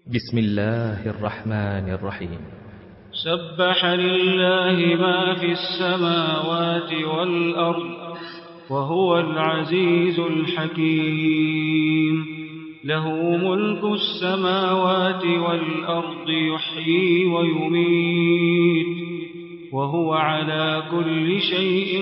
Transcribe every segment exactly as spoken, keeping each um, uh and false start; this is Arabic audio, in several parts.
بسم الله الرحمن الرحيم. سبح لله ما في السماوات والأرض وهو العزيز الحكيم. له ملك السماوات والأرض يحيي ويميت وهو على كل شيء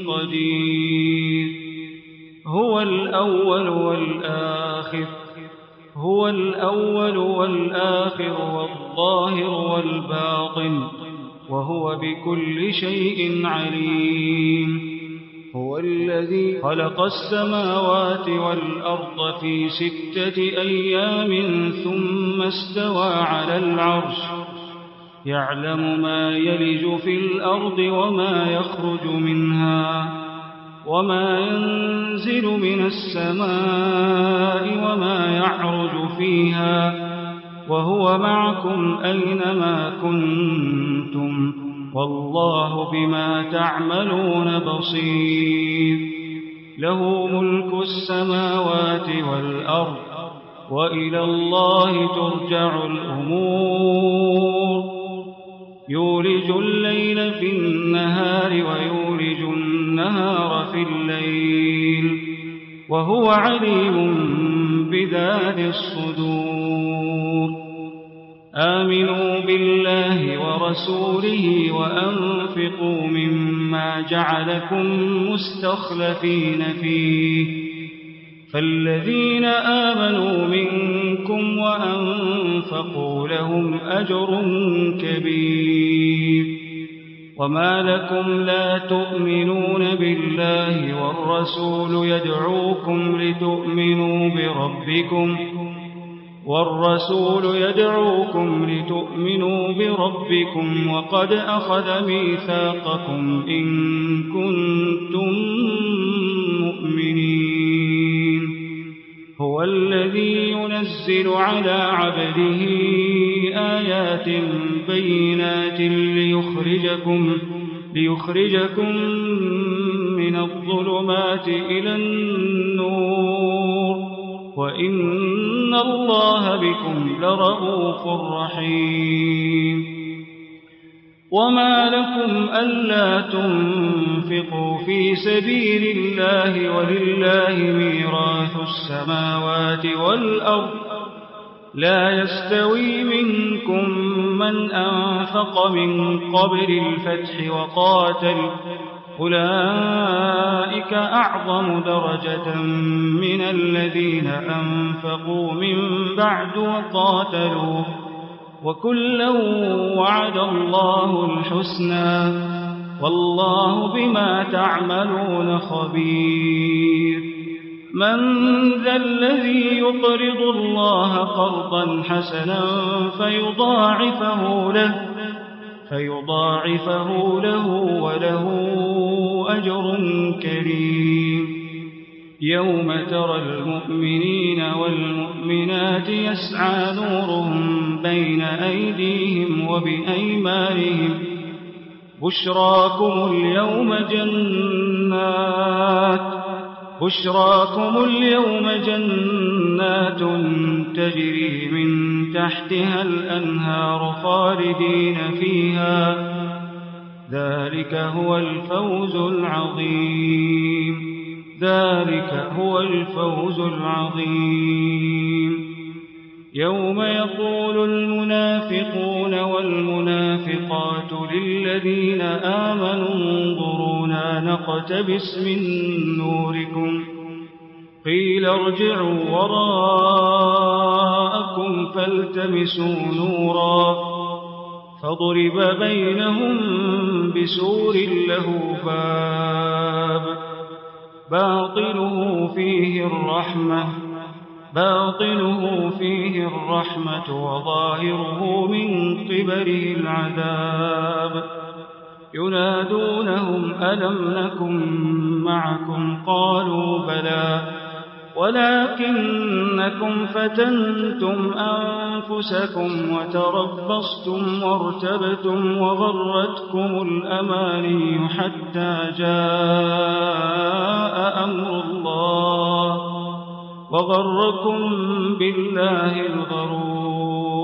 قدير. هو الأول والآخر هو الأول والآخر والظاهر والباطن وهو بكل شيء عليم. هو الذي خلق السماوات والأرض في ستة أيام ثم استوى على العرش يعلم ما يلج في الأرض وما يخرج منها وما ينزل من السماء وما يعرج فيها وهو معكم أينما كنتم والله بما تعملون بصير. له ملك السماوات والأرض وإلى الله ترجع الأمور. يولج الليل في النهار ويولج النهار في الليل وهو عليم بذات الصدور. آمنوا بالله ورسوله وأنفقوا مما جعلكم مستخلفين فيه فالذين آمنوا منكم وأنفقوا لهم أجر كبير. وما لكم لا تؤمنون بالله والرسول يدعوكم لتؤمنوا بربكم والرسول يدعوكم لتؤمنوا بربكم وقد أخذ ميثاقكم إن كنتم مؤمنين. هو الذي ينزل على عبده آيات بينات ليخرجكم ليخرجكم من الظلمات إلى النور وإن الله بكم لرءوف رحيم. وما لكم ألا تنفقوا في سبيل الله ولله ميراث السماوات والأرض لا يستوي منكم من أنفق من قبل الفتح وقاتل أولئك أعظم درجة من الذين أنفقوا من بعد وقاتلوا وكلا وعد الله الحسنى والله بما تعملون خبير. من ذا الذي يقرض الله قرضا حسنا فيضاعفه له فيضاعفه له وله أجر كريم. يوم ترى المؤمنين والمؤمنات يسعى نورهم بين أيديهم وبأيمانهم بشراكم اليوم جنات بشراكم اليوم جنات تجري من تحتها الأنهار خالدين فيها ذلك هو الفوز العظيم ذلك هو الفوز العظيم. يوم يقول المنافقون والمنافقات للذين آمنوا انظرونا نقتبس من نوركم قيل ارجعوا وراءكم فالتمسوا نورا فضرب بينهم بسور له باب باطنه فيه الرحمة باطنه فيه الرحمة وظاهره من قبله العذاب. ينادونهم ألم نكن معكم قالوا بلى ولكنكم فتنتم أنفسكم وتربصتم وارتبتم وغرتكم الأماني حتى جاء أمر الله وغركم بالله الغرور.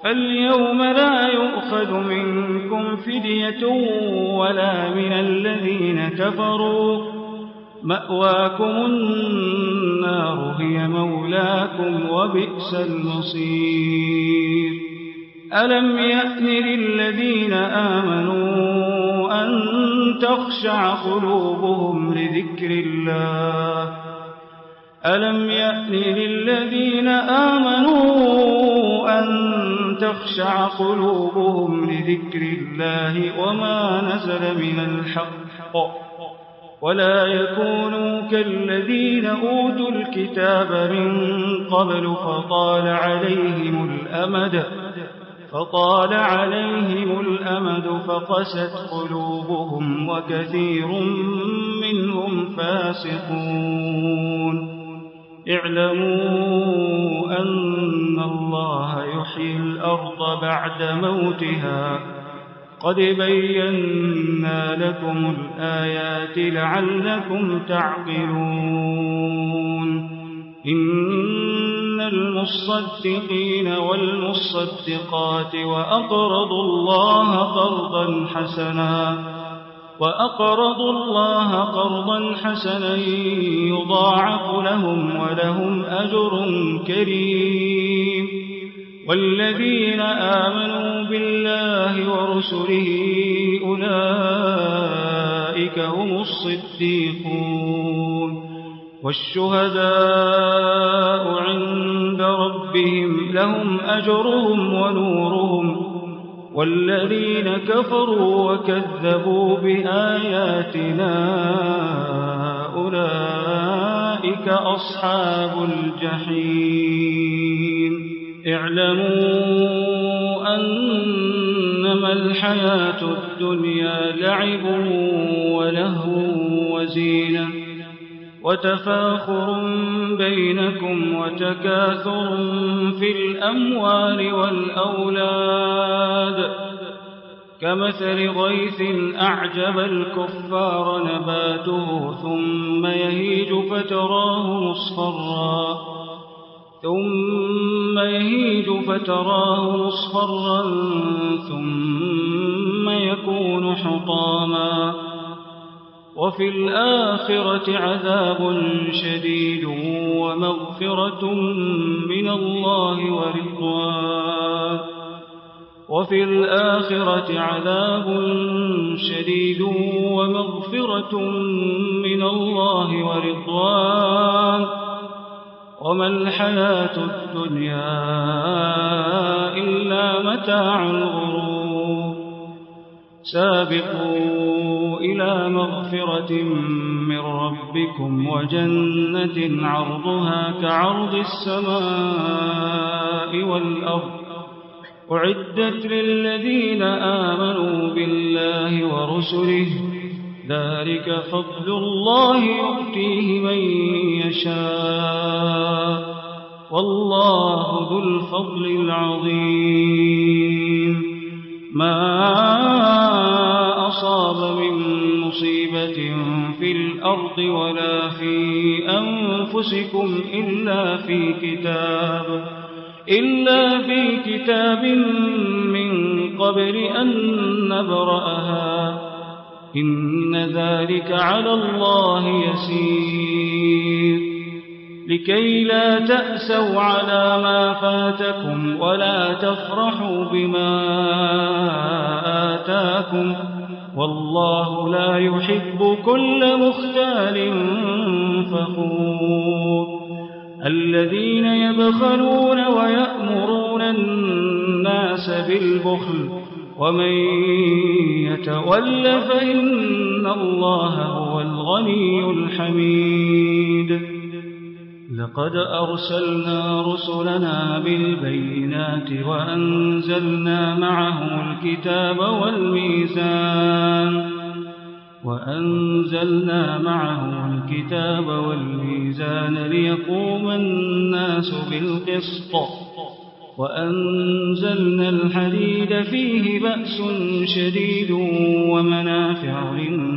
فاليوم لا يؤخذ منكم فدية ولا من الذين كفروا، مأواكم النار هي مولاكم وبئس المصير. ألم يأن للذين آمنوا أن تخشع قلوبهم لذكر الله ألم يأن للذين آمنوا أن تخشع قلوبهم لذكر الله وما نزل من الحق ولا يكونوا كالذين أوتوا الكتاب من قبل فطال عليهم الأمد فطال عليهم الأمد فقست قلوبهم وكثير منهم فاسقون. اعلموا أن الله يحيي الأرض بعد موتها قد بينا لكم الآيات لعلكم تعقلون. إن المصدقين والمصدقات وأقرضوا الله قرضا حسنا وأقرضوا الله قرضا حسنا يضاعف لهم ولهم أجر كريم. والذين آمنوا بالله ورسله أولئك هم الصديقون والشهداء عند ربهم لهم أجرهم ونورهم. والذين كفروا وكذبوا بآياتنا أولئك أصحاب الجحيم. اعلموا أنما الحياة الدنيا لعب ولهو وزينة وتفاخر بينكم وتكاثر في الأموال والأولاد كمثل غيث أعجب الكفار نباته ثم يهيج فتراه مصفرا ثم يهيج فتراه مصفرا ثم يكون حطاما وفي الآخرة عذاب شديد ومغفرة من الله ورضوان وفي الآخرة عذاب شديد ومغفرة من الله ورضوان وما الحياة الدنيا إلا متاع الغرور. سابقوا إلى مغفرة من ربكم وجنة عرضها كعرض السماء والأرض أعدت للذين آمنوا بالله ورسله ذلك فضل الله يؤتيه من يشاء والله ذو الفضل العظيم. ما أصاب من مصيبة في الأرض ولا في أنفسكم إلا في كتاب إلا في كتاب من قبل أن نبرأها إن ذلك على الله يسير. لكي لا تأسوا على ما فاتكم ولا تفرحوا بما آتاكم والله لا يحب كل مختال فخور. الذين يبخلون ويأمرون الناس بالبخل ومن يتول فإن الله هو الغني الحميد. لقد أرسلنا رسلنا بالبينات وأنزلنا معهم الكتاب والميزان وأنزلنا معهم الكتاب والميزان ليقوم الناس بالقسط وأنزلنا الحديد فيه بأس شديد ومنافع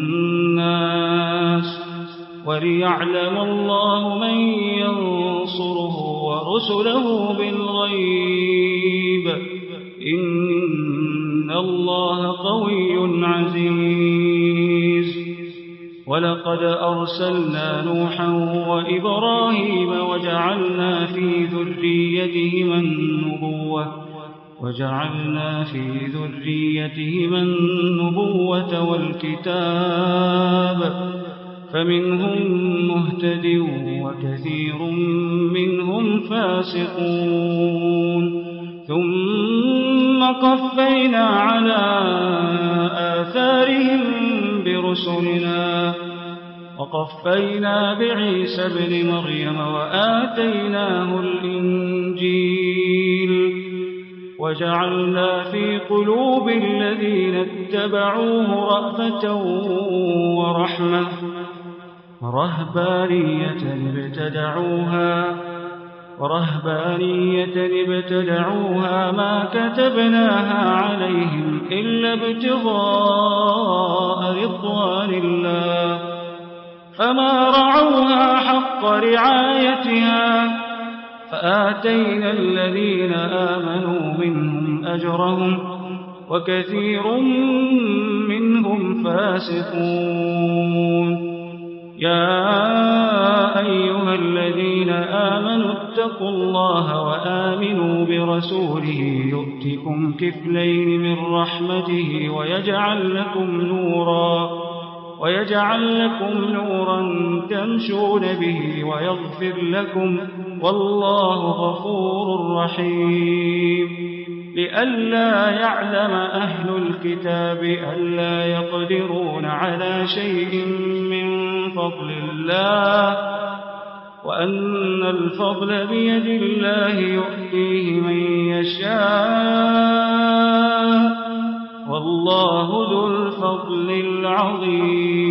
للناس وليعلم الله من ينصره ورسله بالغيب إن الله قوي عزيز. ولقد أرسلنا نوحا وإبراهيم وجعلنا في ذريتهما النبوة وجعلنا في ذريتهما النبوة والكتاب فمنهم مهتد وكثير منهم فاسقون. ثم قفينا على آثارهم برسلنا وقفينا بعيسى ابن مريم وآتيناه الإنجيل وجعلنا في قلوب الذين اتبعوه رأفة ورحمة ورهبانية ابتدعوها ورهبانية ابتدعوها ما كتبناها عليهم إلا ابتغاء رضوان الله فما رعوها حق رعايتها فآتينا الذين آمنوا منهم أجرهم وكثير منهم فاسقون. يا أيها الذين آمنوا اتقوا الله وآمنوا برسوله يؤتكم كفلين من رحمته ويجعل لكم نورا ويجعل لكم نورا تمشون به ويغفر لكم والله غفور رحيم. لئلا يعلم أهل الكتاب ألا يقدرون على شيء من فضل الله وأن الفضل بيد الله يؤتيه من يشاء والله ذو الفضل العظيم.